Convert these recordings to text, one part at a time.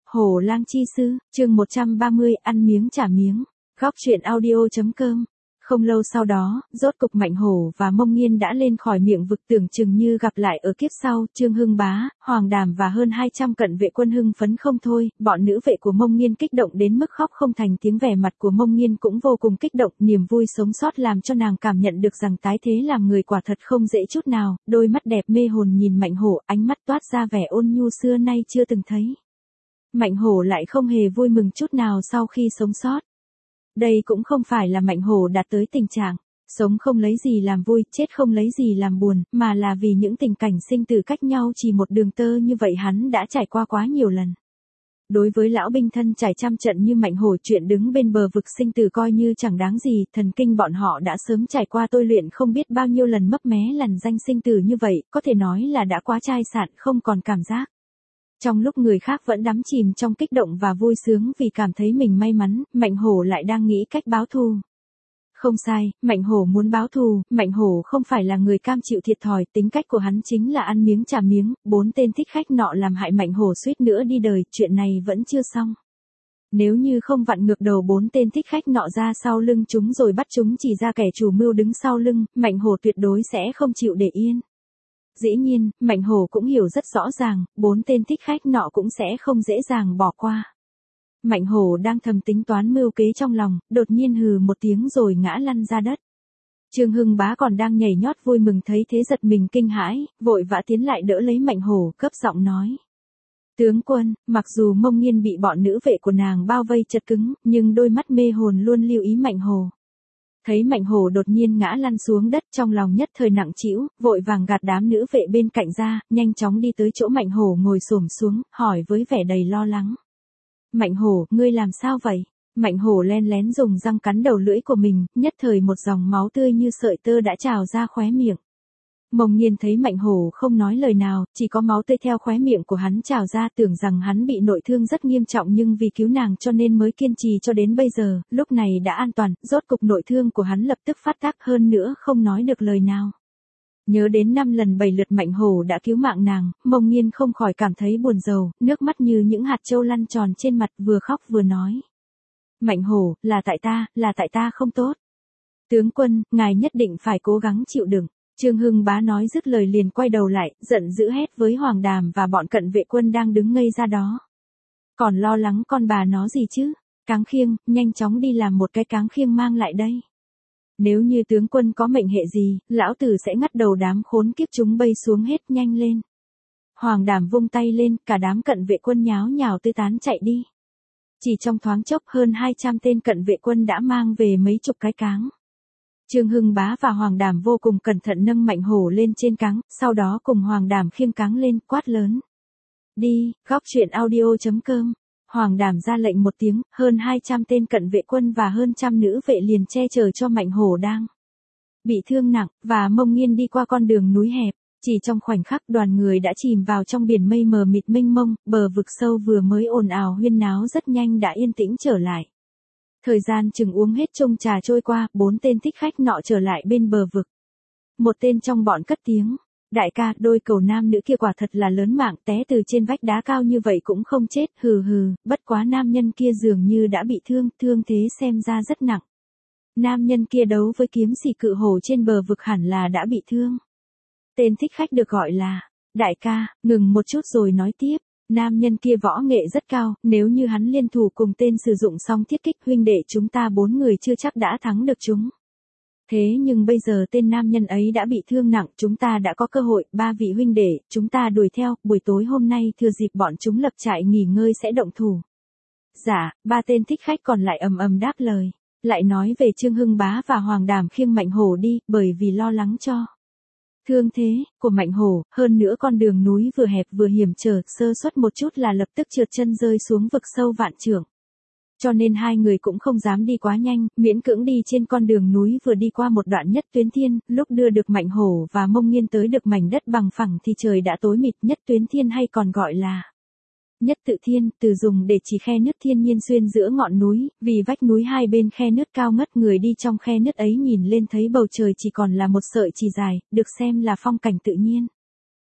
Hổ lang chi sư, chương 130, ăn miếng trả miếng. Góc truyện audio.com. Không lâu sau đó, rốt cục Mạnh Hổ và Mông Nghiên đã lên khỏi miệng vực, tưởng chừng như gặp lại ở kiếp sau. Trương Hưng Bá, Hoàng Đàm và hơn 200 cận vệ quân hưng phấn không thôi, bọn nữ vệ của Mông Nghiên kích động đến mức khóc không thành tiếng, vẻ mặt của Mông Nghiên cũng vô cùng kích động, niềm vui sống sót làm cho nàng cảm nhận được rằng tái thế làm người quả thật không dễ chút nào. Đôi mắt đẹp mê hồn nhìn Mạnh Hổ, ánh mắt toát ra vẻ ôn nhu xưa nay chưa từng thấy. Mạnh Hổ lại không hề vui mừng chút nào sau khi sống sót. Đây cũng không phải là Mạnh Hổ đạt tới tình trạng sống không lấy gì làm vui, chết không lấy gì làm buồn, mà là vì những tình cảnh sinh tử cách nhau chỉ một đường tơ như vậy hắn đã trải qua quá nhiều lần. Đối với lão binh thân trải trăm trận như Mạnh Hổ, chuyện đứng bên bờ vực sinh tử coi như chẳng đáng gì, thần kinh bọn họ đã sớm trải qua tôi luyện không biết bao nhiêu lần mấp mé lằn danh sinh tử như vậy, có thể nói là đã quá chai sạn, không còn cảm giác. Trong lúc người khác vẫn đắm chìm trong kích động và vui sướng vì cảm thấy mình may mắn, Mạnh Hổ lại đang nghĩ cách báo thù. Không sai, Mạnh Hổ muốn báo thù, Mạnh Hổ không phải là người cam chịu thiệt thòi, tính cách của hắn chính là ăn miếng trả miếng. 4 tên thích khách nọ làm hại Mạnh Hổ suýt nữa đi đời, chuyện này vẫn chưa xong. Nếu như không vặn ngược đầu 4 tên thích khách nọ ra sau lưng chúng rồi bắt chúng chỉ ra kẻ chủ mưu đứng sau lưng, Mạnh Hổ tuyệt đối sẽ không chịu để yên. Dĩ nhiên, Mạnh Hổ cũng hiểu rất rõ ràng, 4 tên thích khách nọ cũng sẽ không dễ dàng bỏ qua. Mạnh Hổ đang thầm tính toán mưu kế trong lòng, đột nhiên hừ một tiếng rồi ngã lăn ra đất. Trương Hưng Bá còn đang nhảy nhót vui mừng thấy thế giật mình kinh hãi, vội vã tiến lại đỡ lấy Mạnh Hổ, cấp giọng nói. Tướng quân, mặc dù Mông Nghiên bị bọn nữ vệ của nàng bao vây chật cứng, nhưng đôi mắt mê hồn luôn lưu ý Mạnh Hổ. Thấy Mạnh Hổ đột nhiên ngã lăn xuống đất, trong lòng nhất thời nặng trĩu, vội vàng gạt đám nữ vệ bên cạnh ra, nhanh chóng đi tới chỗ Mạnh Hổ ngồi xổm xuống, hỏi với vẻ đầy lo lắng. Mạnh Hổ, ngươi làm sao vậy? Mạnh Hổ len lén dùng răng cắn đầu lưỡi của mình, nhất thời một dòng máu tươi như sợi tơ đã trào ra khóe miệng. Mông Nghiên thấy Mạnh Hổ không nói lời nào, chỉ có máu tươi theo khóe miệng của hắn trào ra, tưởng rằng hắn bị nội thương rất nghiêm trọng nhưng vì cứu nàng cho nên mới kiên trì cho đến bây giờ, lúc này đã an toàn, rốt cục nội thương của hắn lập tức phát tác, hơn nữa không nói được lời nào. Nhớ đến 5 lần 7 lượt Mạnh Hổ đã cứu mạng nàng, Mông Nghiên không khỏi cảm thấy buồn rầu, nước mắt như những hạt châu lăn tròn trên mặt, vừa khóc vừa nói. Mạnh Hổ, là tại ta không tốt. Tướng quân, ngài nhất định phải cố gắng chịu đựng. Trương Hưng Bá nói dứt lời liền quay đầu lại, giận dữ hét với Hoàng Đàm và bọn cận vệ quân đang đứng ngây ra đó. Còn lo lắng con bà nó gì chứ? Cáng khiêng, nhanh chóng đi làm một cái cáng khiêng mang lại đây. Nếu như tướng quân có mệnh hệ gì, lão tử sẽ ngắt đầu đám khốn kiếp chúng bay xuống hết, nhanh lên. Hoàng Đàm vung tay lên, cả đám cận vệ quân nháo nhào tứ tán chạy đi. Chỉ trong thoáng chốc hơn 200 tên cận vệ quân đã mang về mấy chục cái cáng. Trương Hưng Bá và Hoàng Đàm vô cùng cẩn thận nâng Mạnh Hổ lên trên cáng, sau đó cùng Hoàng Đàm khiêng cáng lên, quát lớn. Đi, góc truyện audio.com. Hoàng Đàm ra lệnh một tiếng, hơn 200 tên cận vệ quân và hơn trăm nữ vệ liền che chở cho Mạnh Hổ đang bị thương nặng, và Mông Nghiên đi qua con đường núi hẹp. Chỉ trong khoảnh khắc đoàn người đã chìm vào trong biển mây mờ mịt mênh mông, bờ vực sâu vừa mới ồn ào huyên náo rất nhanh đã yên tĩnh trở lại. Thời gian chừng uống hết chung trà trôi qua, 4 tên thích khách nọ trở lại bên bờ vực. Một tên trong bọn cất tiếng. Đại ca, đôi cầu nam nữ kia quả thật là lớn mạng, té từ trên vách đá cao như vậy cũng không chết, hừ hừ, bất quá nam nhân kia dường như đã bị thương, thương thế xem ra rất nặng. Nam nhân kia đấu với kiếm sĩ cự hổ trên bờ vực hẳn là đã bị thương. Tên thích khách được gọi là, đại ca, ngừng một chút rồi nói tiếp. Nam nhân kia võ nghệ rất cao, nếu như hắn liên thủ cùng tên sử dụng song thiết kích, huynh đệ chúng ta 4 người chưa chắc đã thắng được chúng. Thế nhưng bây giờ tên nam nhân ấy đã bị thương nặng, chúng ta đã có cơ hội, 3 vị huynh đệ, chúng ta đuổi theo, buổi tối hôm nay thừa dịp bọn chúng lập trại nghỉ ngơi sẽ động thủ. Dạ, 3 tên thích khách còn lại ầm ầm đáp lời, lại nói về Trương Hưng Bá và Hoàng Đàm khiêng Mạnh Hổ đi, bởi vì lo lắng cho thương thế của Mạnh Hổ, hơn nữa con đường núi vừa hẹp vừa hiểm trở, sơ suất một chút là lập tức trượt chân rơi xuống vực sâu vạn trượng. Cho nên hai người cũng không dám đi quá nhanh, miễn cưỡng đi trên con đường núi vừa đi qua một đoạn Nhất Tuyến Thiên, lúc đưa được Mạnh Hổ và Mông Nghiên tới được mảnh đất bằng phẳng thì trời đã tối mịt. Nhất Tuyến Thiên hay còn gọi là Nhất Tự Thiên, từ dùng để chỉ khe nứt thiên nhiên xuyên giữa ngọn núi, vì vách núi hai bên khe nứt cao ngất, người đi trong khe nứt ấy nhìn lên thấy bầu trời chỉ còn là một sợi chỉ dài, được xem là phong cảnh tự nhiên.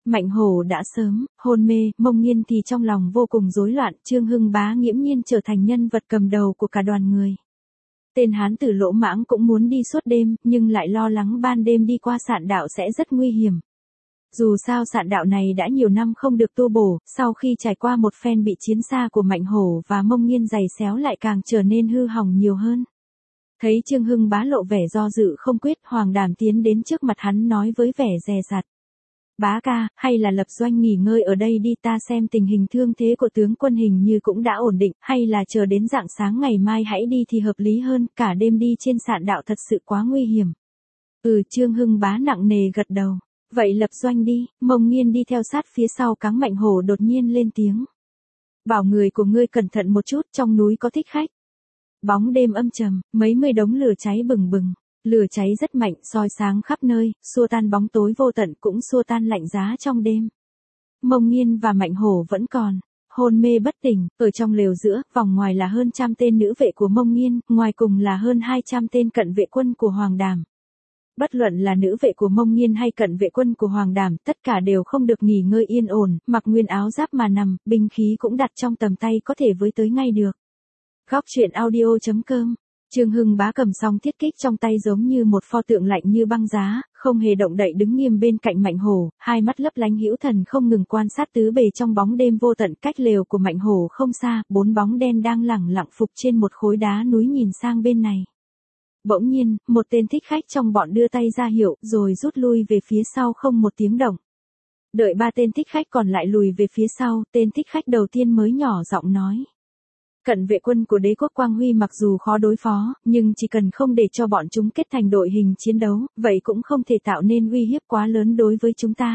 Mạnh Hổ đã sớm hôn mê, Mông Nghiên thì trong lòng vô cùng rối loạn, Trương Hưng Bá nghiễm nhiên trở thành nhân vật cầm đầu của cả đoàn người. Tên hán tử lỗ mãng cũng muốn đi suốt đêm, nhưng lại lo lắng ban đêm đi qua sạn đạo sẽ rất nguy hiểm. Dù sao sạn đạo này đã nhiều năm không được tu bổ, sau khi trải qua một phen bị chiến xa của Mạnh Hổ và Mông Nghiên giày xéo lại càng trở nên hư hỏng nhiều hơn. Thấy Trương Hưng Bá lộ vẻ do dự không quyết, Hoàng Đàm tiến đến trước mặt hắn nói với vẻ dè dặt. Bá ca, hay là lập doanh nghỉ ngơi ở đây đi, ta xem tình hình thương thế của tướng quân hình như cũng đã ổn định, hay là chờ đến rạng sáng ngày mai hãy đi thì hợp lý hơn, cả đêm đi trên sạn đạo thật sự quá nguy hiểm. Trương Hưng Bá nặng nề gật đầu. Vậy lập doanh đi, Mông Nghiên đi theo sát phía sau cáng Mạnh Hổ đột nhiên lên tiếng. Bảo người của ngươi cẩn thận một chút, trong núi có thích khách. Bóng đêm âm trầm, mấy mươi đống lửa cháy bừng bừng. Lửa cháy rất mạnh, soi sáng khắp nơi, xua tan bóng tối vô tận cũng xua tan lạnh giá trong đêm. Mông Nghiên và Mạnh Hổ vẫn còn hôn mê bất tỉnh, ở trong lều giữa, vòng ngoài là hơn 100 tên nữ vệ của Mông Nghiên, ngoài cùng là hơn 200 tên cận vệ quân của Hoàng Đàm. Bất luận là nữ vệ của Mông Nghiên hay cận vệ quân của Hoàng Đàm, tất cả đều không được nghỉ ngơi yên ổn, mặc nguyên áo giáp mà nằm, binh khí cũng đặt trong tầm tay có thể với tới ngay được. Góc truyện audio.com. Trương Hưng Bá cầm song thiết kích trong tay giống như một pho tượng lạnh như băng giá, không hề động đậy đứng nghiêm bên cạnh Mạnh Hổ, hai mắt lấp lánh hữu thần không ngừng quan sát tứ bề trong bóng đêm vô tận. Cách lều của Mạnh Hổ không xa, 4 bóng đen đang lẳng lặng phục trên một khối đá núi nhìn sang bên này. Bỗng nhiên, một tên thích khách trong bọn đưa tay ra hiệu, rồi rút lui về phía sau không một tiếng động. Đợi 3 tên thích khách còn lại lùi về phía sau, tên thích khách đầu tiên mới nhỏ giọng nói. Cận vệ quân của đế quốc Quang Huy mặc dù khó đối phó, nhưng chỉ cần không để cho bọn chúng kết thành đội hình chiến đấu, vậy cũng không thể tạo nên uy hiếp quá lớn đối với chúng ta.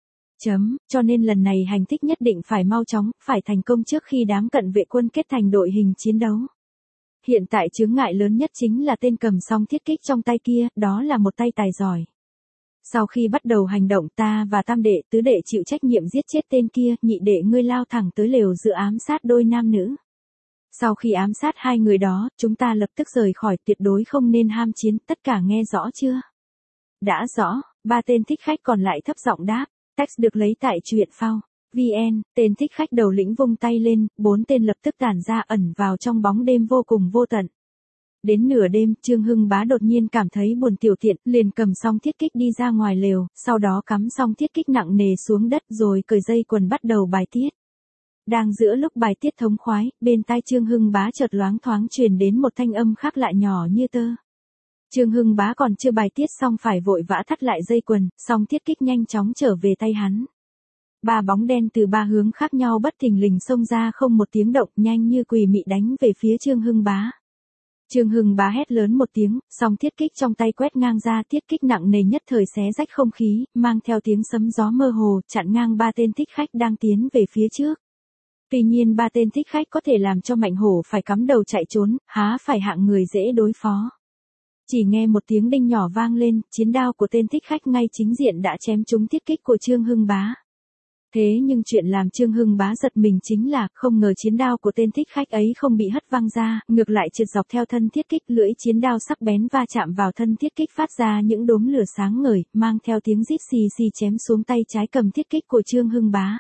Cho nên lần này hành thích nhất định phải mau chóng, phải thành công trước khi đám cận vệ quân kết thành đội hình chiến đấu. Hiện tại chướng ngại lớn nhất chính là tên cầm song thiết kích trong tay kia, đó là một tay tài giỏi. Sau khi bắt đầu hành động, ta và tam đệ, tứ đệ chịu trách nhiệm giết chết tên kia, nhị đệ ngươi lao thẳng tới lều dự ám sát đôi nam nữ. Sau khi ám sát 2 người đó, chúng ta lập tức rời khỏi, tuyệt đối không nên ham chiến, tất cả nghe rõ chưa? Đã rõ, 3 tên thích khách còn lại thấp giọng đáp. Text được lấy tại truyện phao. VN, tên thích khách đầu lĩnh vung tay lên, 4 tên lập tức tản ra ẩn vào trong bóng đêm vô cùng vô tận. Đến nửa đêm, Trương Hưng Bá đột nhiên cảm thấy buồn tiểu tiện, liền cầm song thiết kích đi ra ngoài lều, sau đó cắm song thiết kích nặng nề xuống đất rồi cởi dây quần bắt đầu bài tiết. Đang giữa lúc bài tiết thống khoái, bên tai Trương Hưng Bá chợt loáng thoáng truyền đến một thanh âm khác lạ nhỏ như tơ. Trương Hưng Bá còn chưa bài tiết xong phải vội vã thắt lại dây quần, song thiết kích nhanh chóng trở về tay hắn. 3 bóng đen từ 3 hướng khác nhau bất thình lình xông ra không một tiếng động, nhanh như quỷ mị đánh về phía Trương Hưng Bá. Trương Hưng Bá hét lớn một tiếng, song thiết kích trong tay quét ngang ra, thiết kích nặng nề nhất thời xé rách không khí, mang theo tiếng sấm gió mơ hồ, chặn ngang 3 tên thích khách đang tiến về phía trước. Tuy nhiên 3 tên thích khách có thể làm cho Mạnh Hổ phải cắm đầu chạy trốn, há phải hạng người dễ đối phó. Chỉ nghe một tiếng đinh nhỏ vang lên, chiến đao của tên thích khách ngay chính diện đã chém trúng thiết kích của Trương Hưng Bá. Thế nhưng chuyện làm Trương Hưng Bá giật mình chính là, không ngờ chiến đao của tên thích khách ấy không bị hất văng ra, ngược lại trượt dọc theo thân thiết kích, lưỡi chiến đao sắc bén va chạm vào thân thiết kích phát ra những đốm lửa sáng ngời, mang theo tiếng rít xì xì chém xuống tay trái cầm thiết kích của Trương Hưng Bá.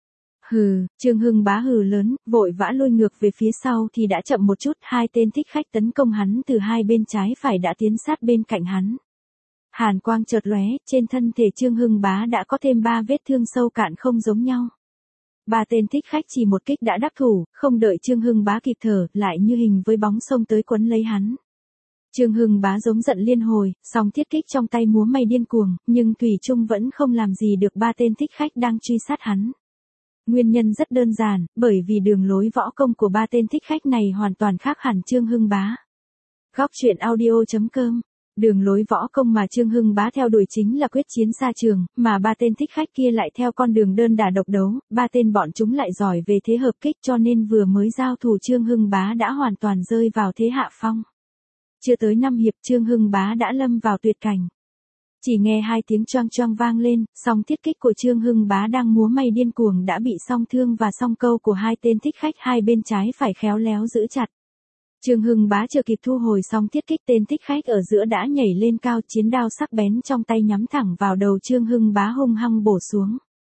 Trương Hưng Bá hừ lớn, vội vã lùi ngược về phía sau thì đã chậm một chút, 2 tên thích khách tấn công hắn từ hai bên trái phải đã tiến sát bên cạnh hắn. Hàn quang chợt lóe, trên thân thể Trương Hưng Bá đã có thêm 3 vết thương sâu cạn không giống nhau. 3 tên thích khách chỉ một kích đã đắc thủ, không đợi Trương Hưng Bá kịp thở, lại như hình với bóng xông tới quấn lấy hắn. Trương Hưng Bá giống giận liên hồi, song thiết kích trong tay múa may điên cuồng, nhưng thủy chung vẫn không làm gì được 3 tên thích khách đang truy sát hắn. Nguyên nhân rất đơn giản, bởi vì đường lối võ công của 3 tên thích khách này hoàn toàn khác hẳn Trương Hưng Bá. Góc truyện audio.com. Đường lối võ công mà Trương Hưng Bá theo đuổi chính là quyết chiến xa trường, mà 3 tên thích khách kia lại theo con đường đơn đả độc đấu, 3 tên bọn chúng lại giỏi về thế hợp kích cho nên vừa mới giao thủ Trương Hưng Bá đã hoàn toàn rơi vào thế hạ phong. Chưa tới 5 hiệp Trương Hưng Bá đã lâm vào tuyệt cảnh. Chỉ nghe 2 tiếng choang choang vang lên, song thiết kích của Trương Hưng Bá đang múa may điên cuồng đã bị song thương và song câu của 2 tên thích khách hai bên trái phải khéo léo giữ chặt. Trương Hưng Bá chưa kịp thu hồi song thiết kích, tên thích khách ở giữa đã nhảy lên cao, chiến đao sắc bén trong tay nhắm thẳng vào đầu Trương Hưng Bá hung hăng bổ xuống.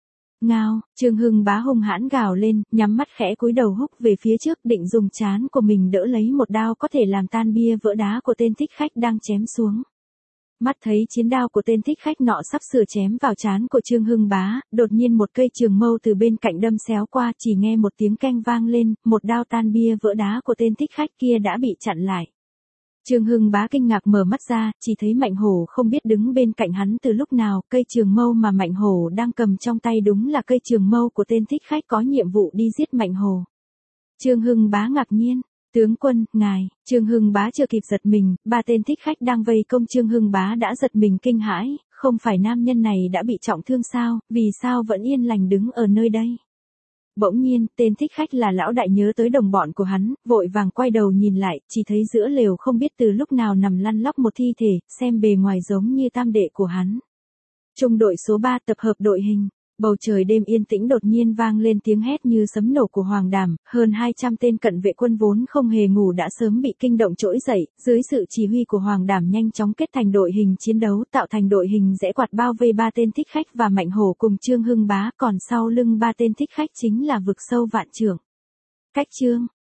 Ngao, Trương Hưng Bá hung hãn gào lên, nhắm mắt khẽ cúi đầu húc về phía trước định dùng trán của mình đỡ lấy một đao có thể làm tan bia vỡ đá của tên thích khách đang chém xuống. Mắt thấy chiến đao của tên thích khách nọ sắp sửa chém vào trán của Trương Hưng Bá, đột nhiên một cây trường mâu từ bên cạnh đâm xéo qua, chỉ nghe một tiếng keng vang lên, một đao tan bia vỡ đá của tên thích khách kia đã bị chặn lại. Trương Hưng Bá kinh ngạc mở mắt ra, chỉ thấy Mạnh Hổ không biết đứng bên cạnh hắn từ lúc nào, cây trường mâu mà Mạnh Hổ đang cầm trong tay đúng là cây trường mâu của tên thích khách có nhiệm vụ đi giết Mạnh Hổ. Trương Hưng Bá ngạc nhiên, tướng quân, ngài, Trương Hưng Bá chưa kịp giật mình, ba tên thích khách đang vây công Trương Hưng Bá đã giật mình kinh hãi, không phải nam nhân này đã bị trọng thương sao, vì sao vẫn yên lành đứng ở nơi đây. Bỗng nhiên, tên thích khách là lão đại nhớ tới đồng bọn của hắn, vội vàng quay đầu nhìn lại, chỉ thấy giữa lều không biết từ lúc nào nằm lăn lóc một thi thể, xem bề ngoài giống như tam đệ của hắn. Trung đội số 3 tập hợp đội hình. Bầu trời đêm yên tĩnh đột nhiên vang lên tiếng hét như sấm nổ của Hoàng Đàm, hơn 200 tên cận vệ quân vốn không hề ngủ đã sớm bị kinh động trỗi dậy, dưới sự chỉ huy của Hoàng Đàm nhanh chóng kết thành đội hình chiến đấu, tạo thành đội hình rẽ quạt bao vây ba tên thích khách và Mạnh Hổ cùng Trương Hưng Bá, còn sau lưng ba tên thích khách chính là vực sâu vạn trưởng. Cách chương